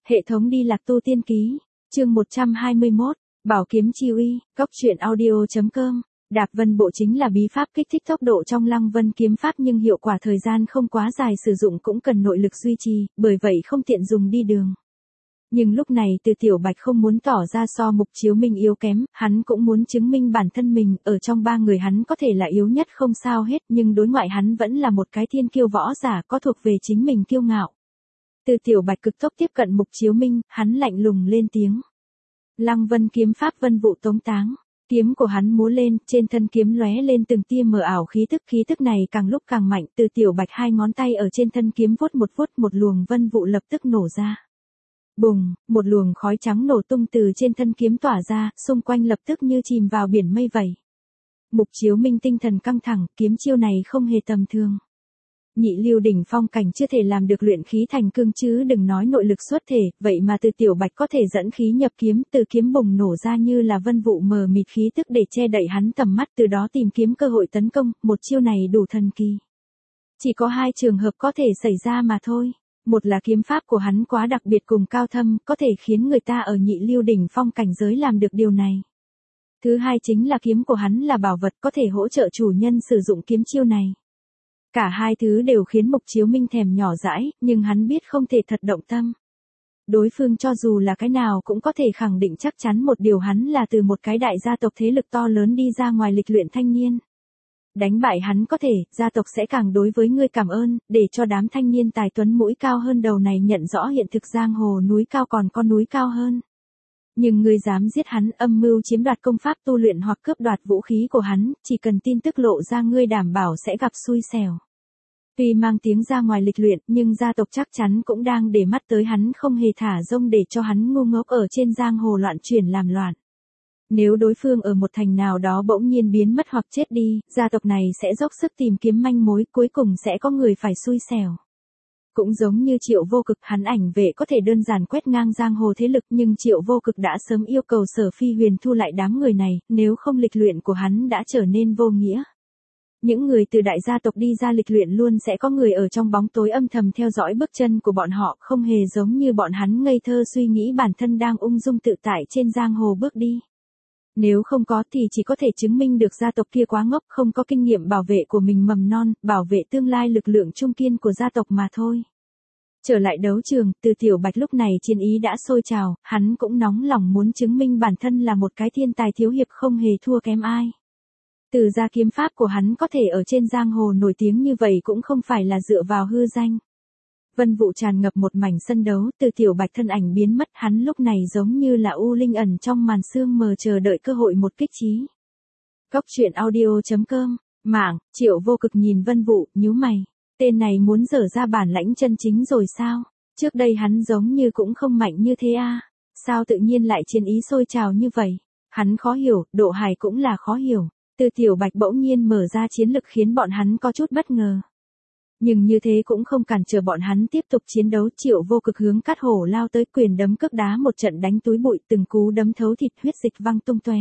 Hệ thống đi lạc tu tiên ký, chương 121, Bảo kiếm chi uy, góc truyện audio.com. Đạp vân bộ chính là bí pháp kích thích tốc độ trong lăng vân kiếm pháp nhưng hiệu quả thời gian không quá dài sử dụng cũng cần nội lực duy trì, bởi vậy không tiện dùng đi đường. Nhưng lúc này Từ Tiểu Bạch không muốn tỏ ra so Mục Chiếu Minh yếu kém, hắn cũng muốn chứng minh bản thân mình, ở trong ba người hắn có thể là yếu nhất không sao hết nhưng đối ngoại hắn vẫn là một cái thiên kiêu võ giả có thuộc về chính mình kiêu ngạo. Từ Tiểu Bạch cực tốc tiếp cận Mục Chiếu Minh, hắn lạnh lùng lên tiếng. Lăng vân kiếm pháp vân vụ tống táng. Kiếm của hắn múa lên, trên thân kiếm lóe lên từng tia mờ ảo khí tức này càng lúc càng mạnh, Từ Tiểu Bạch hai ngón tay ở trên thân kiếm vuốt một luồng vân vụ lập tức nổ ra. Bùng, một luồng khói trắng nổ tung từ trên thân kiếm tỏa ra, xung quanh lập tức như chìm vào biển mây vậy. Mục Chiếu Minh tinh thần căng thẳng, kiếm chiêu này không hề tầm thường. Nhị lưu đỉnh phong cảnh chưa thể làm được luyện khí thành cương chứ đừng nói nội lực xuất thể, vậy mà Từ Tiểu Bạch có thể dẫn khí nhập kiếm, từ kiếm bùng nổ ra như là vân vụ mờ mịt khí tức để che đậy hắn tầm mắt, từ đó tìm kiếm cơ hội tấn công, một chiêu này đủ thần kỳ. Chỉ có hai trường hợp có thể xảy ra mà thôi. Một là kiếm pháp của hắn quá đặc biệt cùng cao thâm, có thể khiến người ta ở nhị lưu đỉnh phong cảnh giới làm được điều này. Thứ hai chính là kiếm của hắn là bảo vật có thể hỗ trợ chủ nhân sử dụng kiếm chiêu này. Cả hai thứ đều khiến Mục Chiếu Minh thèm nhỏ dãi, nhưng hắn biết không thể thật động tâm. Đối phương cho dù là cái nào cũng có thể khẳng định chắc chắn một điều hắn là từ một cái đại gia tộc thế lực to lớn đi ra ngoài lịch luyện thanh niên. Đánh bại hắn có thể, gia tộc sẽ càng đối với ngươi cảm ơn, để cho đám thanh niên tài tuấn mũi cao hơn đầu này nhận rõ hiện thực giang hồ núi cao còn có núi cao hơn. Nhưng ngươi dám giết hắn, âm mưu chiếm đoạt công pháp tu luyện hoặc cướp đoạt vũ khí của hắn, chỉ cần tin tức lộ ra ngươi đảm bảo sẽ gặp xui xẻo. Tuy mang tiếng ra ngoài lịch luyện, nhưng gia tộc chắc chắn cũng đang để mắt tới hắn không hề thả rông để cho hắn ngu ngốc ở trên giang hồ loạn chuyển làm loạn. Nếu đối phương ở một thành nào đó bỗng nhiên biến mất hoặc chết đi, gia tộc này sẽ dốc sức tìm kiếm manh mối, cuối cùng sẽ có người phải xui xẻo. Cũng giống như Triệu Vô Cực, hắn ảnh vệ có thể đơn giản quét ngang giang hồ thế lực nhưng Triệu Vô Cực đã sớm yêu cầu Sở Phi Huyền thu lại đám người này, nếu không lịch luyện của hắn đã trở nên vô nghĩa. Những người từ đại gia tộc đi ra lịch luyện luôn sẽ có người ở trong bóng tối âm thầm theo dõi bước chân của bọn họ, không hề giống như bọn hắn ngây thơ suy nghĩ bản thân đang ung dung tự tại trên giang hồ bước đi. Nếu không có thì chỉ có thể chứng minh được gia tộc kia quá ngốc, không có kinh nghiệm bảo vệ của mình mầm non, bảo vệ tương lai lực lượng trung kiên của gia tộc mà thôi. Trở lại đấu trường, Từ Tiểu Bạch lúc này chiến ý đã sôi trào, hắn cũng nóng lòng muốn chứng minh bản thân là một cái thiên tài thiếu hiệp không hề thua kém ai. Từ ra kiếm pháp của hắn có thể ở trên giang hồ nổi tiếng như vậy cũng không phải là dựa vào hư danh. Vân vụ tràn ngập một mảnh sân đấu, Từ Tiểu Bạch thân ảnh biến mất, hắn lúc này giống như là u linh ẩn trong màn sương mờ chờ đợi cơ hội một kích trí. Góc truyện audio.com, mạng, Triệu Vô Cực nhìn Vân Vụ, nhíu mày. Tên này muốn dở ra bản lãnh chân chính rồi sao? Trước đây hắn giống như cũng không mạnh như thế à? Sao tự nhiên lại chiến ý sôi trào như vậy? Hắn khó hiểu, Độ Hải cũng là khó hiểu. Từ Tiểu Bạch bỗng nhiên mở ra chiến lực khiến bọn hắn có chút bất ngờ. Nhưng như thế cũng không cản trở bọn hắn tiếp tục chiến đấu. Triệu Vô Cực hướng Cát Hổ lao tới, quyền đấm cước đá một trận đánh túi bụi, từng cú đấm thấu thịt, huyết dịch văng tung tóe.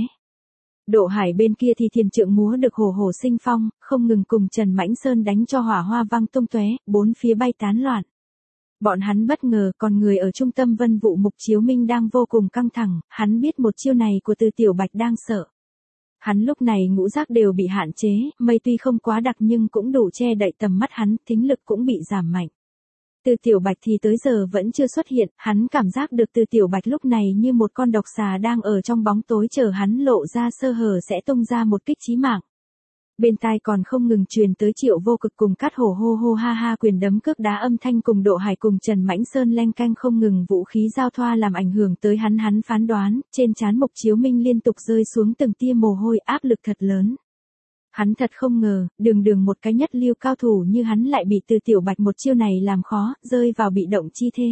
Độ Hải bên kia thì thiền trượng múa được hổ hổ sinh phong, không ngừng cùng Trần Mãnh Sơn đánh cho hỏa hoa văng tung tóe, bốn phía bay tán loạn. Bọn hắn bất ngờ, còn người ở trung tâm vân vụ Mục Chiếu Minh đang vô cùng căng thẳng, hắn biết một chiêu này của Từ Tiểu Bạch đang sợ. Hắn lúc này ngũ giác đều bị hạn chế, mây tuy không quá đặc nhưng cũng đủ che đậy tầm mắt hắn, thính lực cũng bị giảm mạnh. Từ Tiểu Bạch thì tới giờ vẫn chưa xuất hiện, hắn cảm giác được Từ Tiểu Bạch lúc này như một con độc xà đang ở trong bóng tối chờ hắn lộ ra sơ hở sẽ tung ra một kích chí mạng. Bên tai còn không ngừng truyền tới Triệu Vô Cực cùng Cát Hổ hô hô ha ha quyền đấm cước đá âm thanh cùng Độ Hải cùng Trần Mãnh Sơn leng canh không ngừng vũ khí giao thoa làm ảnh hưởng tới hắn phán đoán, trên trán Mục Chiếu Minh liên tục rơi xuống từng tia mồ hôi, áp lực thật lớn. Hắn thật không ngờ, đường một cái nhất lưu cao thủ như hắn lại bị Từ Tiểu Bạch một chiêu này làm khó, rơi vào bị động chi thế.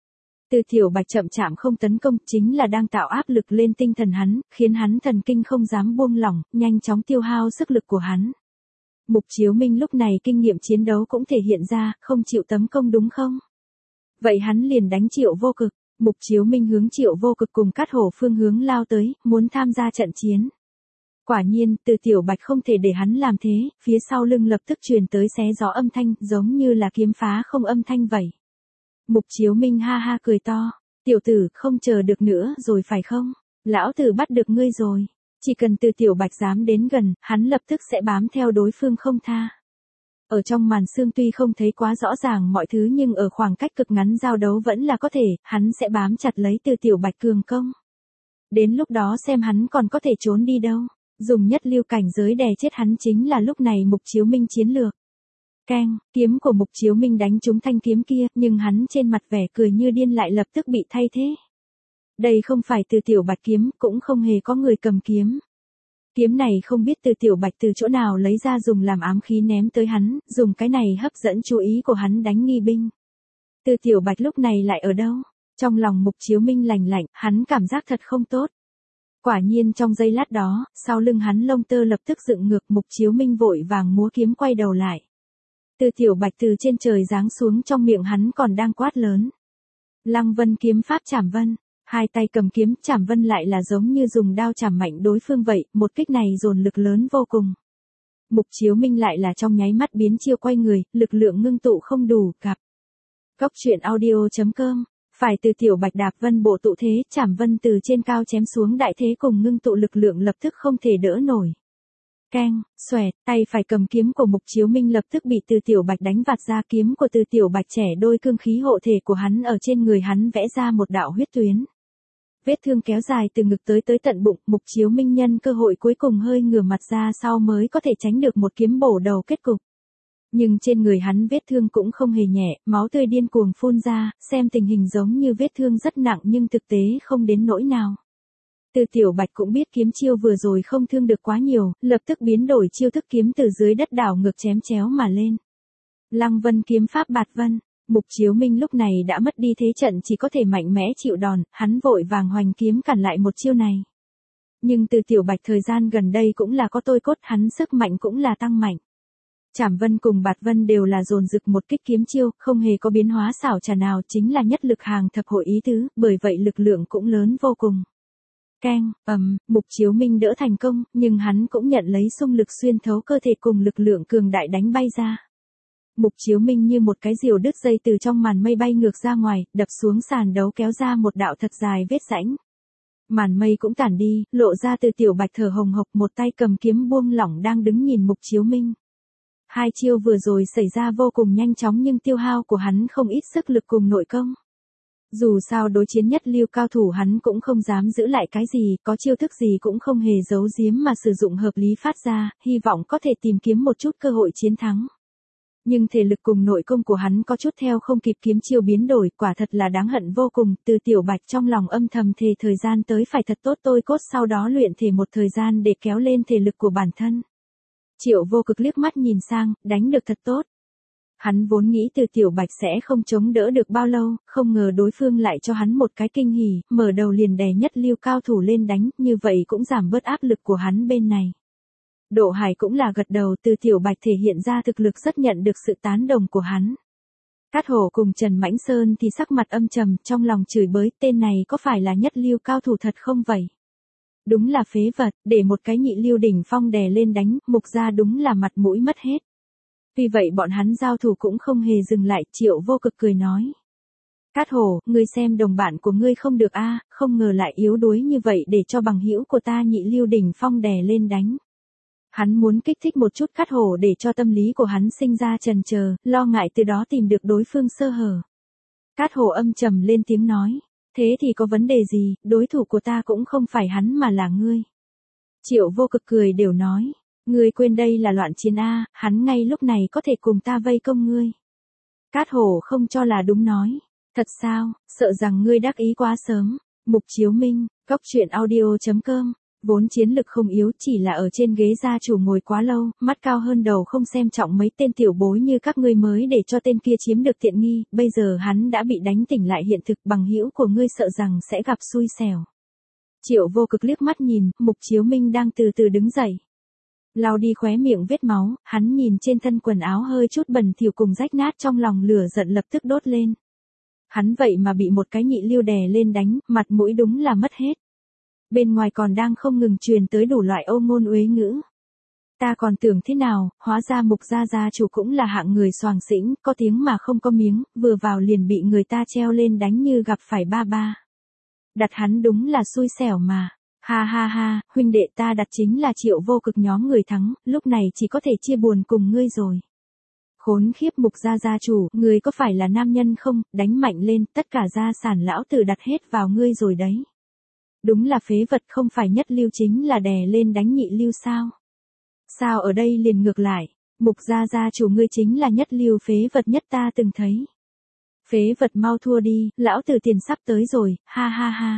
Từ Tiểu Bạch chậm chạp không tấn công chính là đang tạo áp lực lên tinh thần hắn, khiến hắn thần kinh không dám buông lỏng, nhanh chóng tiêu hao sức lực của hắn. Mục Chiếu Minh lúc này kinh nghiệm chiến đấu cũng thể hiện ra, không chịu tấn công đúng không? Vậy hắn liền đánh Triệu Vô Cực. Mục Chiếu Minh hướng Triệu Vô Cực cùng Cát Hổ phương hướng lao tới, muốn tham gia trận chiến. Quả nhiên, Từ Tiểu Bạch không thể để hắn làm thế, phía sau lưng lập tức truyền tới xé gió âm thanh, giống như là kiếm phá không âm thanh vậy. Mục Chiếu Minh ha ha cười to. Tiểu tử, không chờ được nữa rồi phải không? Lão tử bắt được ngươi rồi. Chỉ cần Từ Tiểu Bạch dám đến gần, hắn lập tức sẽ bám theo đối phương không tha. Ở trong màn sương tuy không thấy quá rõ ràng mọi thứ nhưng ở khoảng cách cực ngắn giao đấu vẫn là có thể, hắn sẽ bám chặt lấy Từ Tiểu Bạch cường công. Đến lúc đó xem hắn còn có thể trốn đi đâu. Dùng nhất lưu cảnh giới đè chết hắn chính là lúc này Mục Chiếu Minh chiến lược. Keng, kiếm của Mục Chiếu Minh đánh trúng thanh kiếm kia, nhưng hắn trên mặt vẻ cười như điên lại lập tức bị thay thế. Đây không phải Từ Tiểu Bạch kiếm, cũng không hề có người cầm kiếm. Kiếm này không biết Từ Tiểu Bạch từ chỗ nào lấy ra dùng làm ám khí ném tới hắn, dùng cái này hấp dẫn chú ý của hắn đánh nghi binh. Từ Tiểu Bạch lúc này lại ở đâu? Trong lòng Mục Chiếu Minh lành lạnh, hắn cảm giác thật không tốt. Quả nhiên trong giây lát đó, sau lưng hắn lông tơ lập tức dựng ngược, Mục Chiếu Minh vội vàng múa kiếm quay đầu lại. Từ Tiểu Bạch từ trên trời giáng xuống, trong miệng hắn còn đang quát lớn. Lăng Vân kiếm pháp Trảm Vân. Hai tay cầm kiếm, Trảm Vân lại là giống như dùng đao chảm mạnh đối phương vậy, một kích này dồn lực lớn vô cùng. Mục Chiếu Minh lại là trong nháy mắt biến chiêu quay người, lực lượng ngưng tụ không đủ, gặp. Góc truyện audio.com. Phải Từ Tiểu Bạch đạp vân bộ tụ thế, Trảm Vân từ trên cao chém xuống đại thế cùng ngưng tụ lực lượng lập tức không thể đỡ nổi. Keng, xoẹt, tay phải cầm kiếm của Mục Chiếu Minh lập tức bị Từ Tiểu Bạch đánh vạt ra, kiếm của Từ Tiểu Bạch trẻ đôi cương khí hộ thể của hắn ở trên người hắn vẽ ra một đạo huyết tuyến. Vết thương kéo dài từ ngực tới tận bụng, Mục Chiếu Minh nhân cơ hội cuối cùng hơi ngửa mặt ra sau mới có thể tránh được một kiếm bổ đầu kết cục. Nhưng trên người hắn vết thương cũng không hề nhẹ, máu tươi điên cuồng phun ra, xem tình hình giống như vết thương rất nặng nhưng thực tế không đến nỗi nào. Từ Tiểu Bạch cũng biết kiếm chiêu vừa rồi không thương được quá nhiều, lập tức biến đổi chiêu thức kiếm từ dưới đất đảo ngược chém chéo mà lên. Lăng Vân kiếm pháp Bạt Vân. Mục Chiếu Minh lúc này đã mất đi thế trận, chỉ có thể mạnh mẽ chịu đòn, hắn vội vàng hoành kiếm cản lại một chiêu này. Nhưng Từ Tiểu Bạch thời gian gần đây cũng là có tôi cốt, hắn sức mạnh cũng là tăng mạnh. Trảm Vân cùng Bạt Vân đều là dồn dực một kích kiếm chiêu, không hề có biến hóa xảo trá nào, chính là nhất lực hàng thập hội ý tứ, bởi vậy lực lượng cũng lớn vô cùng. Keng, Mục Chiếu Minh đỡ thành công, nhưng hắn cũng nhận lấy xung lực xuyên thấu cơ thể cùng lực lượng cường đại đánh bay ra. Mục Chiếu Minh như một cái diều đứt dây từ trong màn mây bay ngược ra ngoài, đập xuống sàn đấu kéo ra một đạo thật dài vết rãnh. Màn mây cũng tản đi, lộ ra Từ Tiểu Bạch thở hồng hộc, một tay cầm kiếm buông lỏng đang đứng nhìn Mục Chiếu Minh. Hai chiêu vừa rồi xảy ra vô cùng nhanh chóng nhưng tiêu hao của hắn không ít sức lực cùng nội công. Dù sao đối chiến nhất lưu cao thủ hắn cũng không dám giữ lại cái gì, có chiêu thức gì cũng không hề giấu giếm mà sử dụng hợp lý phát ra, hy vọng có thể tìm kiếm một chút cơ hội chiến thắng. Nhưng thể lực cùng nội công của hắn có chút theo không kịp kiếm chiêu biến đổi, quả thật là đáng hận vô cùng. Từ Tiểu Bạch trong lòng âm thầm thề thời gian tới phải thật tốt tôi cốt, sau đó luyện thể một thời gian để kéo lên thể lực của bản thân. Triệu Vô Cực liếc mắt nhìn sang, đánh được thật tốt. Hắn vốn nghĩ Từ Tiểu Bạch sẽ không chống đỡ được bao lâu, không ngờ đối phương lại cho hắn một cái kinh hỉ, mở đầu liền đè nhất lưu cao thủ lên đánh, như vậy cũng giảm bớt áp lực của hắn bên này. Độ Hải cũng là gật đầu, Từ Tiểu Bạch thể hiện ra thực lực rất nhận được sự tán đồng của hắn. Cát Hổ cùng Trần Mãnh Sơn thì sắc mặt âm trầm, trong lòng chửi bới, tên này có phải là nhất lưu cao thủ thật không vậy? Đúng là phế vật, để một cái nhị lưu đỉnh phong đè lên đánh, Mục gia đúng là mặt mũi mất hết. Vì vậy bọn hắn giao thủ cũng không hề dừng lại, Triệu Vô Cực cười nói. Cát Hổ, ngươi xem đồng bạn của ngươi không được a, không ngờ lại yếu đuối như vậy để cho bằng hữu của ta nhị lưu đỉnh phong đè lên đánh. Hắn muốn kích thích một chút Cát Hổ để cho tâm lý của hắn sinh ra chần chờ, lo ngại từ đó tìm được đối phương sơ hở. Cát Hổ âm trầm lên tiếng nói, thế thì có vấn đề gì, đối thủ của ta cũng không phải hắn mà là ngươi. Triệu Vô Cực cười đều nói, ngươi quên đây là loạn chiến a, hắn ngay lúc này có thể cùng ta vây công ngươi. Cát Hổ không cho là đúng nói, thật sao, sợ rằng ngươi đắc ý quá sớm. Mục Chiếu Minh, góc truyện audio.com. Vốn chiến lực không yếu, chỉ là ở trên ghế gia chủ ngồi quá lâu, mắt cao hơn đầu không xem trọng mấy tên tiểu bối như các ngươi mới để cho tên kia chiếm được tiện nghi, bây giờ hắn đã bị đánh tỉnh lại hiện thực, bằng hữu của ngươi sợ rằng sẽ gặp xui xẻo. Triệu Vô Cực liếc mắt nhìn, Mục Chiếu Minh đang từ từ đứng dậy. Lau đi khóe miệng vết máu, hắn nhìn trên thân quần áo hơi chút bẩn thỉu cùng rách nát, trong lòng lửa giận lập tức đốt lên. Hắn vậy mà bị một cái nhị lưu đè lên đánh, mặt mũi đúng là mất hết. Bên ngoài còn đang không ngừng truyền tới đủ loại ô ngôn uế ngữ. Ta còn tưởng thế nào, hóa ra Mục gia gia chủ cũng là hạng người xoàng xĩnh, có tiếng mà không có miếng, vừa vào liền bị người ta treo lên đánh như gặp phải ba ba. Đặt hắn đúng là xui xẻo mà. Ha ha ha, huynh đệ ta đặt chính là Triệu Vô Cực nhóm người thắng, lúc này chỉ có thể chia buồn cùng ngươi rồi. Khốn khiếp Mục gia gia chủ, ngươi có phải là nam nhân không, đánh mạnh lên, tất cả gia sản lão tử đặt hết vào ngươi rồi đấy. Đúng là phế vật, không phải nhất lưu chính là đè lên đánh nhị lưu sao? Sao ở đây liền ngược lại, Mục gia gia chủ ngươi chính là nhất lưu phế vật nhất ta từng thấy. Phế vật mau thua đi, lão tử tiền sắp tới rồi, ha ha ha.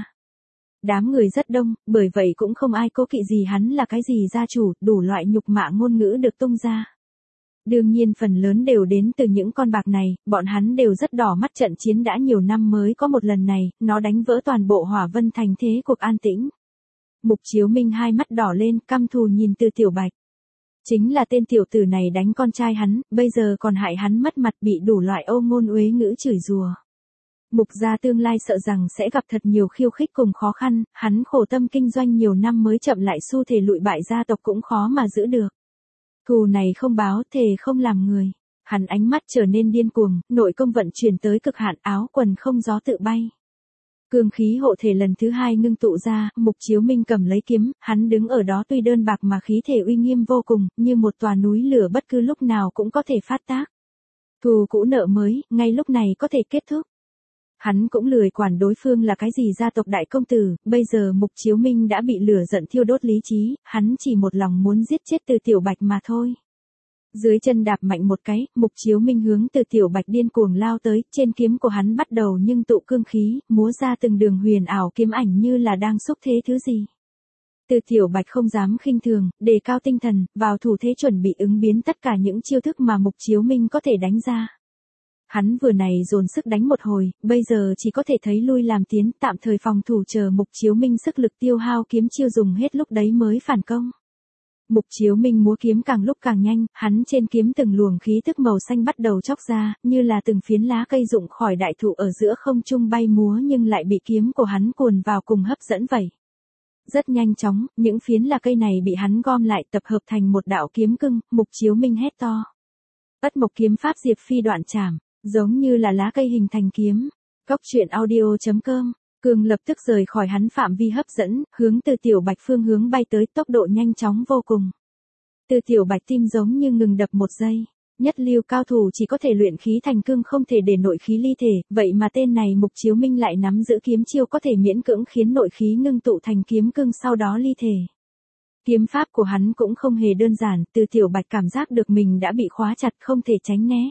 Đám người rất đông, bởi vậy cũng không ai cố kỵ gì hắn là cái gì gia chủ, đủ loại nhục mạ ngôn ngữ được tung ra. Đương nhiên phần lớn đều đến từ những con bạc này, bọn hắn đều rất đỏ mắt trận chiến đã nhiều năm mới có một lần này, nó đánh vỡ toàn bộ Hỏa Vân Thành thế cuộc an tĩnh. Mục Chiếu Minh hai mắt đỏ lên, căm thù nhìn Từ Tiểu Bạch. Chính là tên tiểu tử này đánh con trai hắn, bây giờ còn hại hắn mất mặt bị đủ loại ô ngôn uế ngữ chửi rủa. Mục gia tương lai sợ rằng sẽ gặp thật nhiều khiêu khích cùng khó khăn, hắn khổ tâm kinh doanh nhiều năm mới chậm lại xu thể lụi bại gia tộc cũng khó mà giữ được. Thù này không báo, thề không làm người. Hắn ánh mắt trở nên điên cuồng, nội công vận chuyển tới cực hạn, áo quần không gió tự bay. Cương khí hộ thể lần thứ hai ngưng tụ ra, Mục Chiếu Minh cầm lấy kiếm, hắn đứng ở đó tuy đơn bạc mà khí thể uy nghiêm vô cùng, như một tòa núi lửa bất cứ lúc nào cũng có thể phát tác. Thù cũ nợ mới, ngay lúc này có thể kết thúc. Hắn cũng lười quản đối phương là cái gì gia tộc đại công tử, bây giờ Mục Chiếu Minh đã bị lửa giận thiêu đốt lý trí, hắn chỉ một lòng muốn giết chết Từ Tiểu Bạch mà thôi. Dưới chân đạp mạnh một cái, Mục Chiếu Minh hướng Từ Tiểu Bạch điên cuồng lao tới, trên kiếm của hắn bắt đầu nhưng tụ cương khí, múa ra từng đường huyền ảo kiếm ảnh như là đang xúc thế thứ gì. Từ Tiểu Bạch không dám khinh thường, đề cao tinh thần, vào thủ thế chuẩn bị ứng biến tất cả những chiêu thức mà Mục Chiếu Minh có thể đánh ra. Hắn vừa này dồn sức đánh một hồi, bây giờ chỉ có thể thấy lui làm tiến, tạm thời phòng thủ chờ Mục Chiếu Minh sức lực tiêu hao kiếm chiêu dùng hết lúc đấy mới phản công. Mục Chiếu Minh múa kiếm càng lúc càng nhanh, hắn trên kiếm từng luồng khí tức màu xanh bắt đầu chóc ra, như là từng phiến lá cây rụng khỏi đại thụ ở giữa không trung bay múa nhưng lại bị kiếm của hắn cuồn vào cùng hấp dẫn vậy. Rất nhanh chóng, những phiến lá cây này bị hắn gom lại tập hợp thành một đạo kiếm cưng, Mục Chiếu Minh hét to. Ất Mộc kiếm pháp diệt phi đoạn chảm, giống như là lá cây hình thành kiếm. Góc truyện audio.com. Cường lập tức rời khỏi hắn phạm vi hấp dẫn, hướng Từ Tiểu Bạch phương hướng bay tới, tốc độ nhanh chóng vô cùng. Từ Tiểu Bạch tim giống như ngừng đập một giây. Nhất lưu cao thủ chỉ có thể luyện khí thành cương không thể để nội khí ly thể, vậy mà tên này Mục Chiếu Minh lại nắm giữ kiếm chiêu có thể miễn cưỡng khiến nội khí ngưng tụ thành kiếm cương sau đó ly thể. Kiếm pháp của hắn cũng không hề đơn giản, Từ Tiểu Bạch cảm giác được mình đã bị khóa chặt không thể tránh né.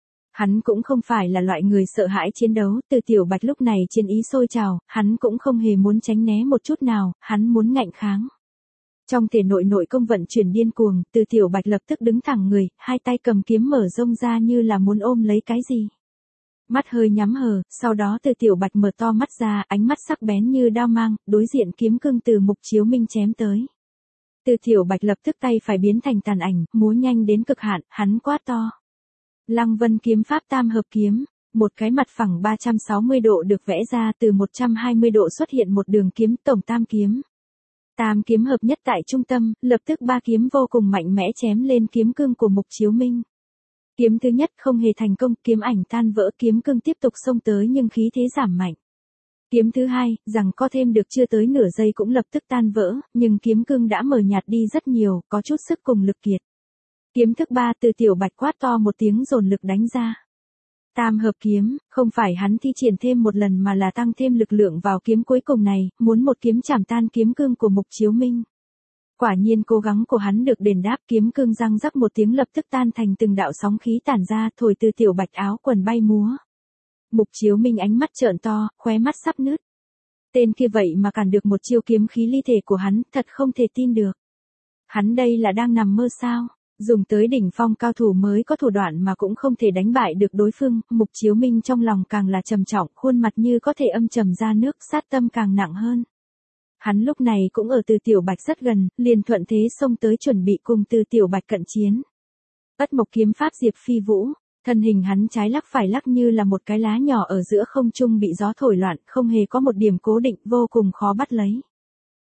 Hắn cũng không phải là loại người sợ hãi chiến đấu, Từ Tiểu Bạch lúc này chiến ý sôi trào, hắn cũng không hề muốn tránh né một chút nào, hắn muốn ngạnh kháng. Trong thể nội công vận chuyển điên cuồng, Từ Tiểu Bạch lập tức đứng thẳng người, hai tay cầm kiếm mở rông ra như là muốn ôm lấy cái gì. Mắt hơi nhắm hờ, sau đó Từ Tiểu Bạch mở to mắt ra, ánh mắt sắc bén như đao mang, đối diện kiếm cương từ Mục Chiếu Minh chém tới. Từ Tiểu Bạch lập tức tay phải biến thành tàn ảnh, múa nhanh đến cực hạn, hắn quát to. Lăng Vân kiếm pháp tam hợp kiếm, một cái mặt phẳng 360 độ được vẽ ra, từ 120 độ xuất hiện một đường kiếm tổng tam kiếm. Tam kiếm hợp nhất tại trung tâm, lập tức ba kiếm vô cùng mạnh mẽ chém lên kiếm cương của Mục Chiếu Minh. Kiếm thứ nhất không hề thành công, kiếm ảnh tan vỡ, kiếm cương tiếp tục xông tới nhưng khí thế giảm mạnh. Kiếm thứ hai, rằng có thêm được chưa tới nửa giây cũng lập tức tan vỡ, nhưng kiếm cương đã mờ nhạt đi rất nhiều, có chút sức cùng lực kiệt. Kiếm thứ ba, Từ Tiểu Bạch quát to một tiếng dồn lực đánh ra. Tam hợp kiếm, không phải hắn thi triển thêm một lần mà là tăng thêm lực lượng vào kiếm cuối cùng này, muốn một kiếm chảm tan kiếm cương của Mục Chiếu Minh. Quả nhiên cố gắng của hắn được đền đáp, kiếm cương răng rắc một tiếng lập tức tan thành từng đạo sóng khí tản ra, thổi Từ Tiểu Bạch áo quần bay múa. Mục Chiếu Minh ánh mắt trợn to, khóe mắt sắp nứt. Tên kia vậy mà cản được một chiêu kiếm khí ly thể của hắn, thật không thể tin được. Hắn đây là đang nằm mơ sao? Dùng tới đỉnh phong cao thủ mới có thủ đoạn mà cũng không thể đánh bại được đối phương, Mục Chiếu Minh trong lòng càng là trầm trọng, khuôn mặt như có thể âm trầm ra nước, sát tâm càng nặng hơn. Hắn lúc này cũng ở Từ Tiểu Bạch rất gần, liền thuận thế xông tới chuẩn bị cùng Từ Tiểu Bạch cận chiến. Ất Mộc kiếm pháp diệp phi vũ, thân hình hắn trái lắc phải lắc như là một cái lá nhỏ ở giữa không trung bị gió thổi loạn, không hề có một điểm cố định, vô cùng khó bắt lấy.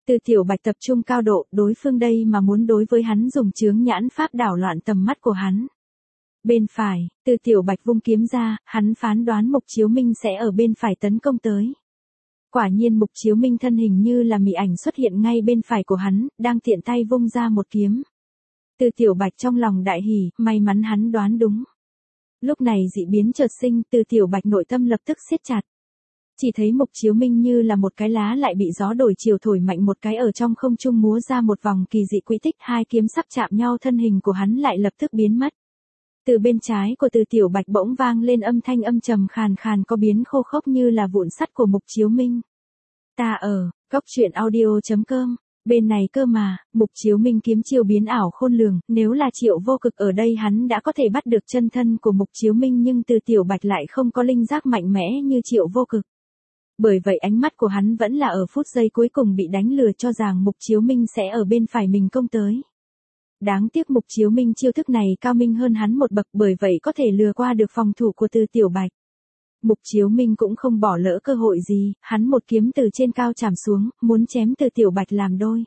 Từ Tiểu Bạch tập trung cao độ, đối phương đây mà muốn đối với hắn dùng chướng nhãn pháp đảo loạn tầm mắt của hắn. Bên phải, Từ Tiểu Bạch vung kiếm ra, hắn phán đoán Mục Chiếu Minh sẽ ở bên phải tấn công tới. Quả nhiên Mục Chiếu Minh thân hình như là mị ảnh xuất hiện ngay bên phải của hắn, đang tiện tay vung ra một kiếm. Từ Tiểu Bạch trong lòng đại hỉ, may mắn hắn đoán đúng. Lúc này dị biến chợt sinh, Từ Tiểu Bạch nội tâm lập tức siết chặt. Chỉ thấy Mục Chiếu Minh như là một cái lá lại bị gió đổi chiều thổi mạnh một cái ở trong không trung múa ra một vòng kỳ dị quỹ tích, hai kiếm sắp chạm nhau thân hình của hắn lại lập tức biến mất. Từ bên trái của Từ Tiểu Bạch bỗng vang lên âm thanh âm trầm khàn khàn có biến khô khốc như là vụn sắt của Mục Chiếu Minh. Ta ở, góc truyện audio.com, bên này cơ mà, Mục Chiếu Minh kiếm chiêu biến ảo khôn lường, nếu là Triệu Vô Cực ở đây hắn đã có thể bắt được chân thân của Mục Chiếu Minh nhưng Từ Tiểu Bạch lại không có linh giác mạnh mẽ như Triệu Vô Cực. Bởi vậy ánh mắt của hắn vẫn là ở phút giây cuối cùng bị đánh lừa cho rằng Mục Chiếu Minh sẽ ở bên phải mình công tới. Đáng tiếc Mục Chiếu Minh chiêu thức này cao minh hơn hắn một bậc bởi vậy có thể lừa qua được phòng thủ của Từ Tiểu Bạch. Mục Chiếu Minh cũng không bỏ lỡ cơ hội gì, hắn một kiếm từ trên cao chạm xuống, muốn chém Từ Tiểu Bạch làm đôi.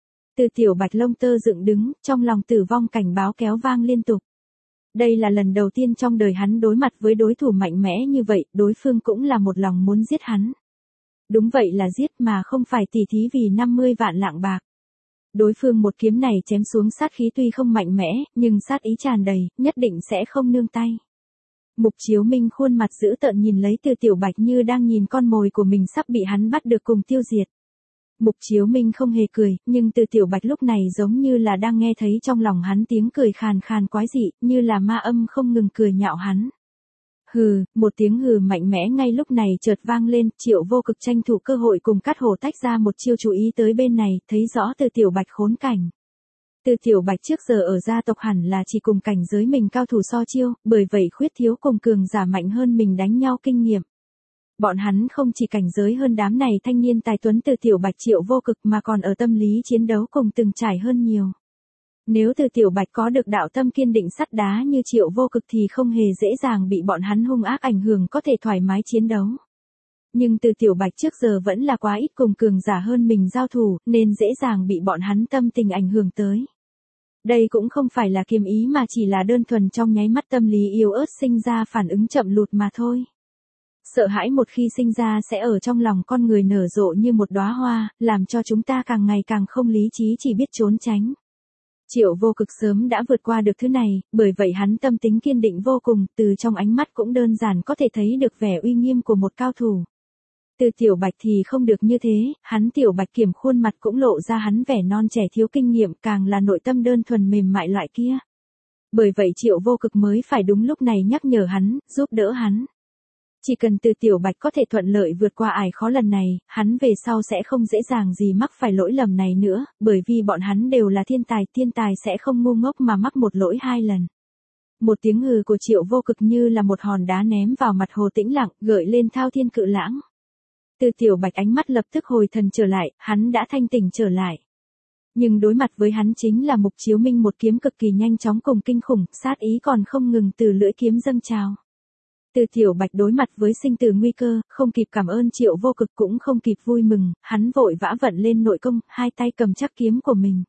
Từ Tiểu Bạch lông tơ dựng đứng, trong lòng tử vong cảnh báo kéo vang liên tục. Đây là lần đầu tiên trong đời hắn đối mặt với đối thủ mạnh mẽ như vậy, đối phương cũng là một lòng muốn giết hắn. Đúng vậy là giết mà không phải tỉ thí vì 50 vạn lạng bạc. Đối phương một kiếm này chém xuống sát khí tuy không mạnh mẽ, nhưng sát ý tràn đầy, nhất định sẽ không nương tay. Mục Chiếu Minh khuôn mặt dữ tợn nhìn lấy Từ Tiểu Bạch như đang nhìn con mồi của mình sắp bị hắn bắt được cùng tiêu diệt. Mục Chiếu Minh không hề cười, nhưng Từ Tiểu Bạch lúc này giống như là đang nghe thấy trong lòng hắn tiếng cười khàn khàn quái dị, như là ma âm không ngừng cười nhạo hắn. Hừ, một tiếng hừ mạnh mẽ ngay lúc này chợt vang lên, Triệu Vô Cực tranh thủ cơ hội cùng Cát Hổ tách ra một chiêu chú ý tới bên này, thấy rõ Từ Tiểu Bạch khốn cảnh. Từ Tiểu Bạch trước giờ ở gia tộc hẳn là chỉ cùng cảnh giới mình cao thủ so chiêu, bởi vậy khuyết thiếu cùng cường giả mạnh hơn mình đánh nhau kinh nghiệm. Bọn hắn không chỉ cảnh giới hơn đám này thanh niên tài tuấn Từ Tiểu Bạch Triệu Vô Cực mà còn ở tâm lý chiến đấu cùng từng trải hơn nhiều. Nếu Từ Tiểu Bạch có được đạo tâm kiên định sắt đá như Triệu Vô Cực thì không hề dễ dàng bị bọn hắn hung ác ảnh hưởng có thể thoải mái chiến đấu. Nhưng Từ Tiểu Bạch trước giờ vẫn là quá ít cùng cường giả hơn mình giao thủ, nên dễ dàng bị bọn hắn tâm tình ảnh hưởng tới. Đây cũng không phải là kiềm ý mà chỉ là đơn thuần trong nháy mắt tâm lý yếu ớt sinh ra phản ứng chậm lụt mà thôi. Sợ hãi một khi sinh ra sẽ ở trong lòng con người nở rộ như một đóa hoa, làm cho chúng ta càng ngày càng không lý trí chỉ biết trốn tránh. Triệu Vô Cực sớm đã vượt qua được thứ này, bởi vậy hắn tâm tính kiên định vô cùng, từ trong ánh mắt cũng đơn giản có thể thấy được vẻ uy nghiêm của một cao thủ. Từ Tiểu Bạch thì không được như thế, hắn Tiểu Bạch kiểm khuôn mặt cũng lộ ra hắn vẻ non trẻ thiếu kinh nghiệm càng là nội tâm đơn thuần mềm mại loại kia. Bởi vậy Triệu Vô Cực mới phải đúng lúc này nhắc nhở hắn, giúp đỡ hắn. Chỉ cần Từ Tiểu Bạch có thể thuận lợi vượt qua ải khó lần này, hắn về sau sẽ không dễ dàng gì mắc phải lỗi lầm này nữa, bởi vì bọn hắn đều là thiên tài sẽ không ngu ngốc mà mắc một lỗi hai lần. Một tiếng hừ của Triệu Vô Cực như là một hòn đá ném vào mặt hồ tĩnh lặng, gợi lên thao thiên cự lãng. Từ Tiểu Bạch ánh mắt lập tức hồi thần trở lại, hắn đã thanh tỉnh trở lại. Nhưng đối mặt với hắn chính là Mục Chiếu Minh một kiếm cực kỳ nhanh chóng cùng kinh khủng, sát ý còn không ngừng từ lưỡi kiếm dâng trào. Từ Tiểu Bạch đối mặt với sinh tử nguy cơ, không kịp cảm ơn Triệu Vô Cực cũng không kịp vui mừng, hắn vội vã vận lên nội công, hai tay cầm chắc kiếm của mình.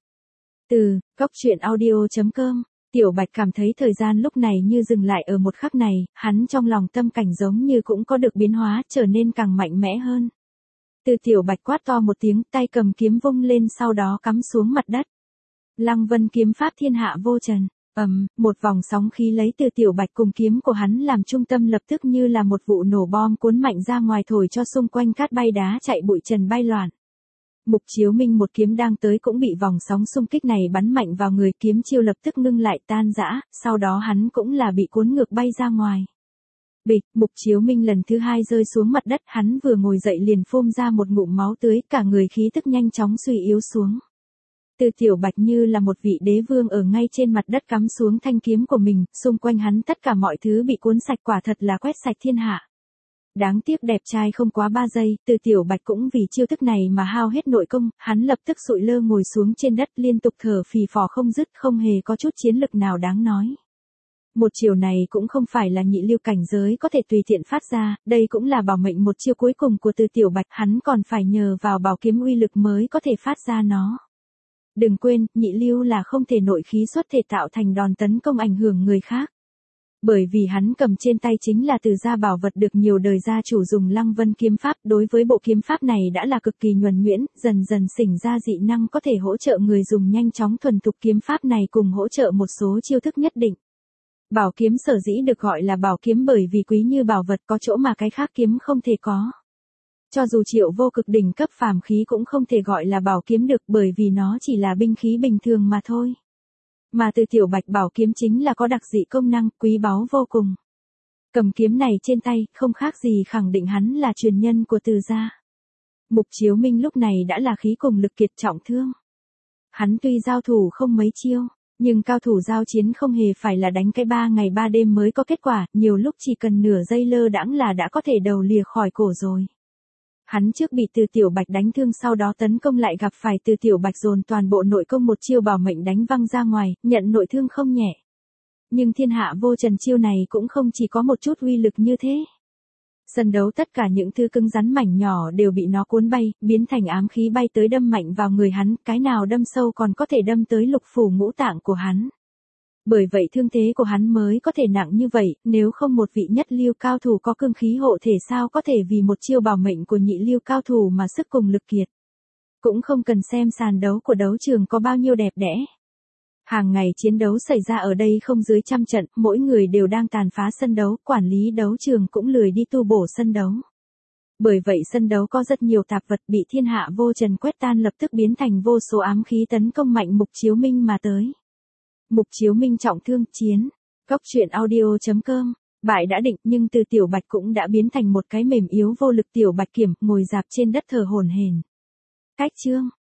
Từ góc truyện audio.com, Tiểu Bạch cảm thấy thời gian lúc này như dừng lại ở một khắc này, hắn trong lòng tâm cảnh giống như cũng có được biến hóa, trở nên càng mạnh mẽ hơn. Từ Tiểu Bạch quát to một tiếng, tay cầm kiếm vung lên sau đó cắm xuống mặt đất. Lăng Vân kiếm pháp thiên hạ vô trần. Một vòng sóng khí lấy Từ Tiểu Bạch cùng kiếm của hắn làm trung tâm lập tức như là một vụ nổ bom cuốn mạnh ra ngoài thổi cho xung quanh cát bay đá chạy bụi trần bay loạn. Mục Chiếu Minh một kiếm đang tới cũng bị vòng sóng xung kích này bắn mạnh vào người, kiếm chiêu lập tức ngưng lại tan rã, sau đó hắn cũng là bị cuốn ngược bay ra ngoài. Bịch, Mục Chiếu Minh lần thứ hai rơi xuống mặt đất, hắn vừa ngồi dậy liền phun ra một ngụm máu tươi, cả người khí tức nhanh chóng suy yếu xuống. Từ Tiểu Bạch như là một vị đế vương ở ngay trên mặt đất cắm xuống thanh kiếm của mình, xung quanh hắn tất cả mọi thứ bị cuốn sạch, quả thật là quét sạch thiên hạ. Đáng tiếc đẹp trai không quá 3 giây, Từ Tiểu Bạch cũng vì chiêu thức này mà hao hết nội công, hắn lập tức sụi lơ ngồi xuống trên đất liên tục thở phì phò không dứt, không hề có chút chiến lực nào đáng nói. Một chiều này cũng không phải là nhị lưu cảnh giới có thể tùy tiện phát ra, đây cũng là bảo mệnh một chiêu cuối cùng của Từ Tiểu Bạch, hắn còn phải nhờ vào bảo kiếm uy lực mới có thể phát ra nó. Đừng quên, nhị lưu là không thể nội khí xuất thể tạo thành đòn tấn công ảnh hưởng người khác. Bởi vì hắn cầm trên tay chính là Từ gia bảo vật được nhiều đời gia chủ dùng Lăng Vân kiếm pháp, đối với bộ kiếm pháp này đã là cực kỳ nhuần nhuyễn, dần dần xỉnh ra dị năng có thể hỗ trợ người dùng nhanh chóng thuần thục kiếm pháp này cùng hỗ trợ một số chiêu thức nhất định. Bảo kiếm sở dĩ được gọi là bảo kiếm bởi vì quý như bảo vật, có chỗ mà cái khác kiếm không thể có. Cho dù Triệu Vô Cực đỉnh cấp phàm khí cũng không thể gọi là bảo kiếm được, bởi vì nó chỉ là binh khí bình thường mà thôi. Mà Từ Tiểu Bạch bảo kiếm chính là có đặc dị công năng, quý báu vô cùng. Cầm kiếm này trên tay, không khác gì khẳng định hắn là truyền nhân của Từ gia. Mục Chiếu Minh lúc này đã là khí cùng lực kiệt, trọng thương. Hắn tuy giao thủ không mấy chiêu, nhưng cao thủ giao chiến không hề phải là đánh cái 3 ngày 3 đêm mới có kết quả, nhiều lúc chỉ cần nửa giây lơ đãng là đã có thể đầu lìa khỏi cổ rồi. Hắn trước bị Từ Tiểu Bạch đánh thương, sau đó tấn công lại gặp phải Từ Tiểu Bạch dồn toàn bộ nội công một chiêu bảo mệnh đánh văng ra ngoài, nhận nội thương không nhẹ. Nhưng thiên hạ vô trần chiêu này cũng không chỉ có một chút uy lực như thế. Sân đấu tất cả những thứ cứng rắn mảnh nhỏ đều bị nó cuốn bay, biến thành ám khí bay tới đâm mạnh vào người hắn, cái nào đâm sâu còn có thể đâm tới lục phủ ngũ tạng của hắn. Bởi vậy thương thế của hắn mới có thể nặng như vậy, nếu không một vị nhất lưu cao thủ có cương khí hộ thể sao có thể vì một chiêu bảo mệnh của nhị lưu cao thủ mà sức cùng lực kiệt. Cũng không cần xem sàn đấu của đấu trường có bao nhiêu đẹp đẽ. Hàng ngày chiến đấu xảy ra ở đây không dưới 100 trận, mỗi người đều đang tàn phá sân đấu, quản lý đấu trường cũng lười đi tu bổ sân đấu. Bởi vậy sân đấu có rất nhiều tạp vật bị thiên hạ vô trần quét tan, lập tức biến thành vô số ám khí tấn công mạnh Mục Chiếu Minh mà tới. Mục Chiếu Minh trọng thương, chiến. Góc truyện audio.com. Bại đã định, nhưng Từ Tiểu Bạch cũng đã biến thành một cái mềm yếu vô lực. Tiểu Bạch Kiểm ngồi dạp trên đất thở hổn hển. Cách chương